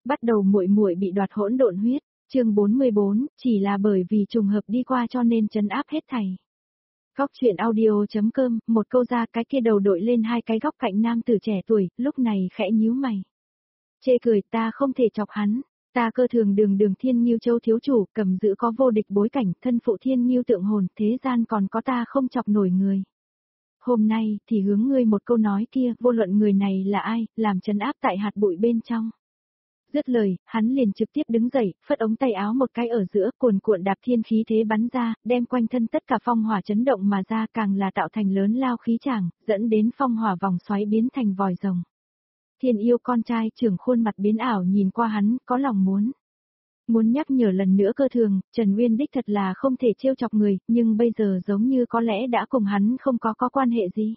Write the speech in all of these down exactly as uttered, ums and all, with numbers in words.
Bắt đầu muội muội bị đoạt hỗn độn huyết, chương bốn mươi bốn, chỉ là bởi vì trùng hợp đi qua cho nên trấn áp hết thảy. Góc chuyện audio.com, một câu ra cái kia đầu đội lên hai cái góc cạnh nam tử trẻ tuổi, lúc này khẽ nhíu mày. Chê cười, ta không thể chọc hắn, ta Cơ Thường đường đường Thiên Ngưu Châu thiếu chủ, cầm giữ có vô địch bối cảnh, thân phụ Thiên Ngưu tượng hồn, thế gian còn có ta không chọc nổi người. Hôm nay, thì hướng ngươi một câu nói kia, vô luận người này là ai, làm trấn áp tại hạt bụi bên trong. Dứt lời, hắn liền trực tiếp đứng dậy, phất ống tay áo một cái ở giữa, cuồn cuộn đạp thiên khí thế bắn ra, đem quanh thân tất cả phong hỏa chấn động mà ra, càng là tạo thành lớn lao khí tràng, dẫn đến phong hỏa vòng xoáy biến thành vòi rồng. Thiên Yêu con trai trưởng khuôn mặt biến ảo nhìn qua hắn, có lòng muốn. Muốn nhắc nhở lần nữa Cơ Thường, Trần Uyên đích thật là không thể trêu chọc người, nhưng bây giờ giống như có lẽ đã cùng hắn không có có quan hệ gì.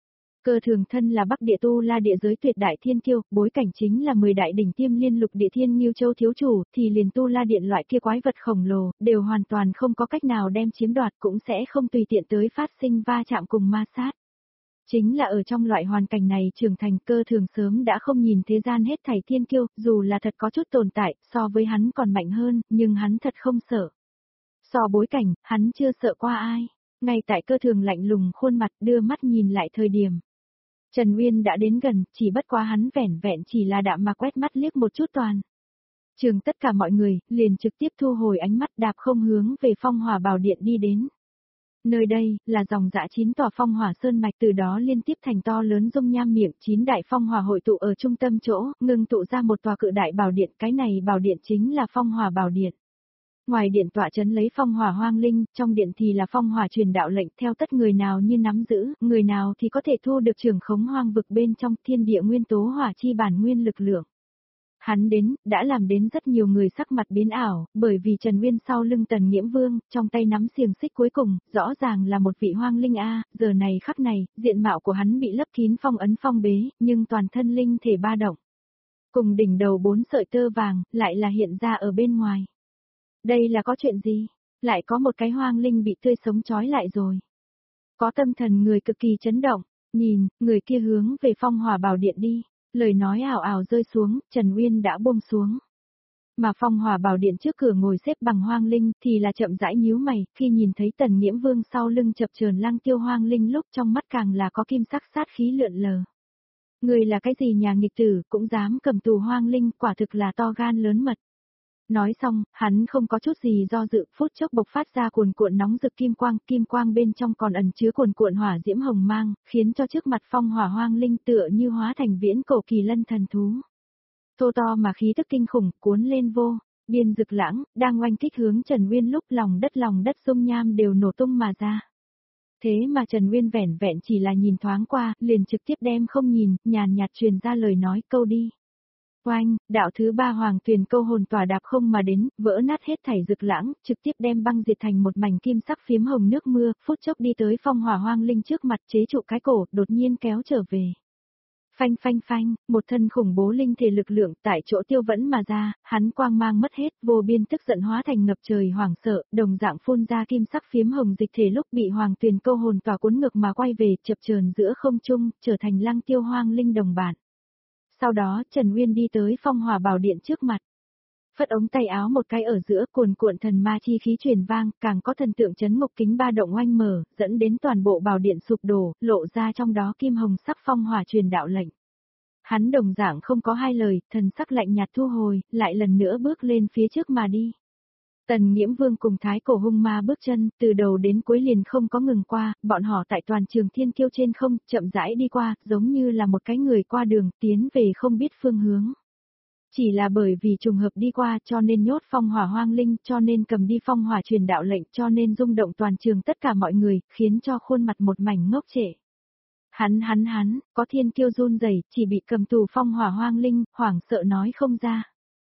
Cơ Thường thân là Bắc Địa Tu La địa giới tuyệt đại thiên kiêu, bối cảnh chính là mười đại đỉnh tiêm liên lục địa Thiên Ngưu Châu thiếu chủ, thì liền Tu La điện loại kia quái vật khổng lồ, đều hoàn toàn không có cách nào đem chiếm đoạt, cũng sẽ không tùy tiện tới phát sinh va chạm cùng ma sát. Chính là ở trong loại hoàn cảnh này trưởng thành, Cơ Thường sớm đã không nhìn thế gian hết thảy thiên kiêu, dù là thật có chút tồn tại, so với hắn còn mạnh hơn, nhưng hắn thật không sợ. So bối cảnh, hắn chưa sợ qua ai. Ngay tại Cơ Thường lạnh lùng khuôn mặt đưa mắt nhìn lại thời điểm. Trần Uyên đã đến gần, chỉ bất quá hắn vẻn vẹn chỉ là đạm mà quét mắt liếc một chút toàn. Trường tất cả mọi người, liền trực tiếp thu hồi ánh mắt đạp không hướng về phong hỏa bảo điện đi đến. Nơi đây, là dòng dã chín tòa phong hỏa sơn mạch, từ đó liên tiếp thành to lớn dung nham miệng, chín đại phong hỏa hội tụ ở trung tâm chỗ, ngưng tụ ra một tòa cự đại bảo điện, cái này bảo điện chính là phong hỏa bảo điện. Ngoài điện tọa trấn lấy phong hỏa hoang linh, trong điện thì là phong hỏa truyền đạo lệnh, theo tất người nào như nắm giữ, người nào thì có thể thu được trưởng khống hoang vực bên trong thiên địa nguyên tố hỏa chi bản nguyên lực lượng. Hắn đến, đã làm đến rất nhiều người sắc mặt biến ảo, bởi vì Trần Uyên sau lưng Tần Nghiễm Vương, trong tay nắm xiềng xích cuối cùng, rõ ràng là một vị hoang linh A, giờ này khắc này, diện mạo của hắn bị lấp kín phong ấn phong bế, nhưng toàn thân linh thể ba động. Cùng đỉnh đầu bốn sợi tơ vàng, lại là hiện ra ở bên ngoài. Đây là có chuyện gì? Lại có một cái hoang linh bị tươi sống trói lại rồi. Có tâm thần người cực kỳ chấn động, nhìn, người kia hướng về phong hỏa bảo điện đi. Lời nói ảo ảo rơi xuống, Trần Uyên đã buông xuống. Mà phong hỏa bảo điện trước cửa ngồi xếp bằng hoang linh thì là chậm rãi nhíu mày, khi nhìn thấy Tần Nghiễm Vương sau lưng chập chờn Lăng Tiêu hoang linh lúc trong mắt càng là có kim sắc sát khí lượn lờ. Người là cái gì nhà nghịch tử, cũng dám cầm tù hoang linh, quả thực là to gan lớn mật. Nói xong, hắn không có chút gì do dự, phút chốc bộc phát ra cuồn cuộn nóng rực kim quang, kim quang bên trong còn ẩn chứa cuồn cuộn hỏa diễm hồng mang, khiến cho trước mặt phong hỏa hoang linh tựa như hóa thành viễn cổ kỳ lân thần thú. Thô to mà khí tức kinh khủng, cuốn lên vô, biên rực lãng, đang oanh kích hướng Trần Uyên lúc lòng đất lòng đất dung nham đều nổ tung mà ra. Thế mà Trần Uyên vẻn vẹn chỉ là nhìn thoáng qua, liền trực tiếp đem không nhìn, nhàn nhạt truyền ra lời nói câu đi. Oanh, đạo thứ ba hoàng tuyền câu hồn tỏa đạp không mà đến, vỡ nát hết thảy rực lãng, trực tiếp đem băng diệt thành một mảnh kim sắc phiếm hồng nước mưa, phút chốc đi tới phong hỏa hoang linh trước mặt chế trụ cái cổ, đột nhiên kéo trở về. Phanh phanh phanh, một thân khủng bố linh thể lực lượng tại chỗ tiêu vẫn mà ra, hắn quang mang mất hết, vô biên tức giận hóa thành ngập trời hoảng sợ, đồng dạng phun ra kim sắc phiếm hồng dịch thể lúc bị hoàng tuyền câu hồn tỏa cuốn ngược mà quay về, chập chờn giữa không trung, trở thành Lăng Tiêu hoang linh đồng bản. Sau đó, Trần Uyên đi tới phong hỏa bảo điện trước mặt. Phất ống tay áo một cái ở giữa, cuồn cuộn thần ma chi khí truyền vang, càng có thần tượng chấn ngục kính ba động oanh mở, dẫn đến toàn bộ bảo điện sụp đổ, lộ ra trong đó kim hồng sắc phong hỏa truyền đạo lệnh. Hắn đồng dạng không có hai lời, thần sắc lạnh nhạt thu hồi, lại lần nữa bước lên phía trước mà đi. Tần Nghiễm Vương cùng Thái Cổ hung ma bước chân, từ đầu đến cuối liền không có ngừng qua, bọn họ tại toàn trường thiên kiêu trên không, chậm rãi đi qua, giống như là một cái người qua đường, tiến về không biết phương hướng. Chỉ là bởi vì trùng hợp đi qua cho nên nhốt phong hỏa hoang linh, cho nên cầm đi phong hỏa truyền đạo lệnh, cho nên rung động toàn trường tất cả mọi người, khiến cho khuôn mặt một mảnh ngốc trệ. Hắn hắn hắn, có thiên kiêu run rẩy, chỉ bị cầm tù phong hỏa hoang linh, hoảng sợ nói không ra.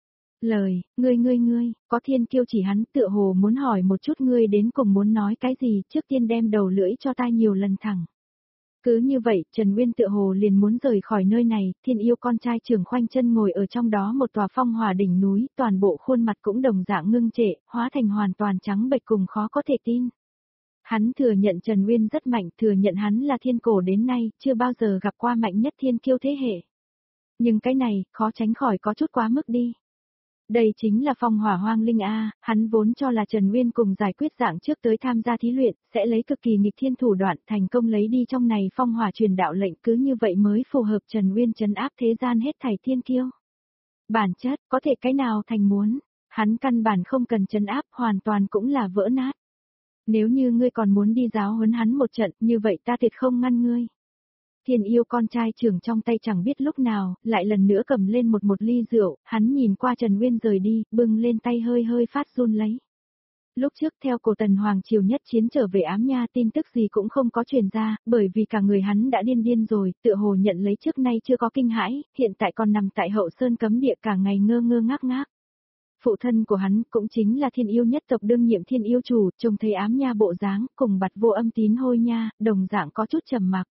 Lời, ngươi ngươi ngươi, có thiên kiêu chỉ hắn tựa hồ muốn hỏi một chút ngươi đến cùng muốn nói cái gì, trước tiên đem đầu lưỡi cho ta nhiều lần thẳng. Cứ như vậy, Trần Uyên tựa hồ liền muốn rời khỏi nơi này, Thiên Yêu con trai trưởng khoanh chân ngồi ở trong đó một tòa phong hỏa đỉnh núi, toàn bộ khuôn mặt cũng đồng dạng ngưng trệ, hóa thành hoàn toàn trắng bệch cùng khó có thể tin. Hắn thừa nhận Trần Uyên rất mạnh, thừa nhận hắn là thiên cổ đến nay, chưa bao giờ gặp qua mạnh nhất thiên kiêu thế hệ. Nhưng cái này, khó tránh khỏi có chút quá mức đi. Đây chính là phong hỏa hoang linh A, hắn vốn cho là Trần Nguyên cùng giải quyết dạng trước tới tham gia thí luyện, sẽ lấy cực kỳ nghịch thiên thủ đoạn thành công lấy đi trong này phong hỏa truyền đạo lệnh, cứ như vậy mới phù hợp Trần Nguyên trấn áp thế gian hết thảy thiên kiêu. Bản chất, có thể cái nào thành muốn, hắn căn bản không cần trấn áp, hoàn toàn cũng là vỡ nát. Nếu như ngươi còn muốn đi giáo huấn hắn một trận, như vậy ta tuyệt không ngăn ngươi. Thiên yêu con trai trưởng trong tay chẳng biết lúc nào, lại lần nữa cầm lên một một ly rượu, hắn nhìn qua Trần Nguyên rời đi, bưng lên tay hơi hơi phát run lấy. Lúc trước theo cổ Tần Hoàng Triều nhất chiến trở về Ám Nha tin tức gì cũng không có truyền ra, bởi vì cả người hắn đã điên điên rồi, tựa hồ nhận lấy trước nay chưa có kinh hãi, hiện tại còn nằm tại hậu sơn cấm địa cả ngày ngơ ngơ ngác ngác. Phụ thân của hắn cũng chính là thiên yêu nhất tộc đương nhiệm thiên yêu chủ, trông thấy Ám Nha bộ dáng, cùng bặt vô âm tín hôi nha, đồng dạng có chút trầm mặc.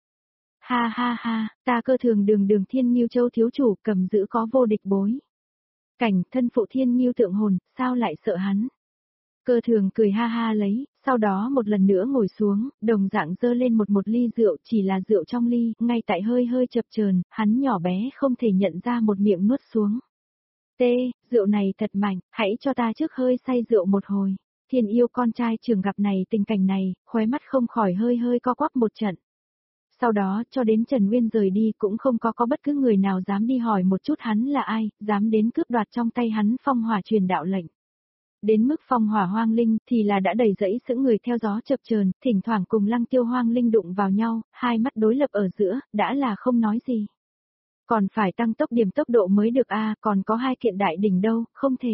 Ha ha ha, ta cơ thường đường đường thiên nghiêu châu thiếu chủ cầm giữ có vô địch bối. Cảnh thân phụ thiên nghiêu tượng hồn, sao lại sợ hắn? Cơ thường cười ha ha lấy, sau đó một lần nữa ngồi xuống, đồng dạng dơ lên một một ly rượu, chỉ là rượu trong ly, ngay tại hơi hơi chập chờn, hắn nhỏ bé không thể nhận ra một miệng nuốt xuống. Tê, rượu này thật mạnh, hãy cho ta trước hơi say rượu một hồi. Thiên yêu con trai trường gặp này tình cảnh này, khóe mắt không khỏi hơi hơi co quắp một trận. Sau đó, cho đến Trần Nguyên rời đi cũng không có có bất cứ người nào dám đi hỏi một chút hắn là ai, dám đến cướp đoạt trong tay hắn phong hỏa truyền đạo lệnh. Đến mức phong hỏa hoang linh thì là đã đầy dẫy sững người theo gió chập chờn, thỉnh thoảng cùng lăng tiêu hoang linh đụng vào nhau, hai mắt đối lập ở giữa, đã là không nói gì. Còn phải tăng tốc điểm tốc độ mới được a, còn có hai kiện đại đỉnh đâu, không thể.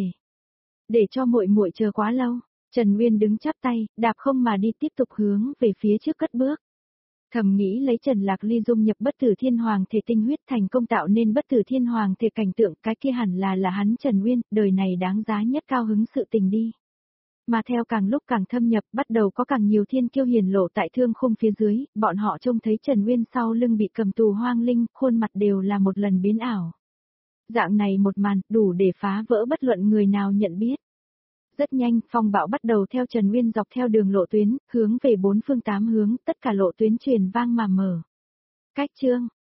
Để cho muội muội chờ quá lâu, Trần Nguyên đứng chắp tay, đạp không mà đi tiếp tục hướng về phía trước cất bước. Thầm nghĩ lấy Trần Lạc Ly dung nhập bất tử thiên hoàng thể tinh huyết thành công tạo nên bất tử thiên hoàng thể cảnh tượng, cái kia hẳn là là hắn Trần Nguyên, đời này đáng giá nhất cao hứng sự tình đi. Mà theo càng lúc càng thâm nhập, bắt đầu có càng nhiều thiên kiêu hiển lộ tại thương khung phía dưới, bọn họ trông thấy Trần Nguyên sau lưng bị cầm tù hoang linh, khuôn mặt đều là một lần biến ảo. Dạng này một màn, đủ để phá vỡ bất luận người nào nhận biết. Rất nhanh, phong bạo bắt đầu theo Trần Nguyên dọc theo đường lộ tuyến, hướng về bốn phương tám hướng, tất cả lộ tuyến truyền vang mà mở. Cách chương,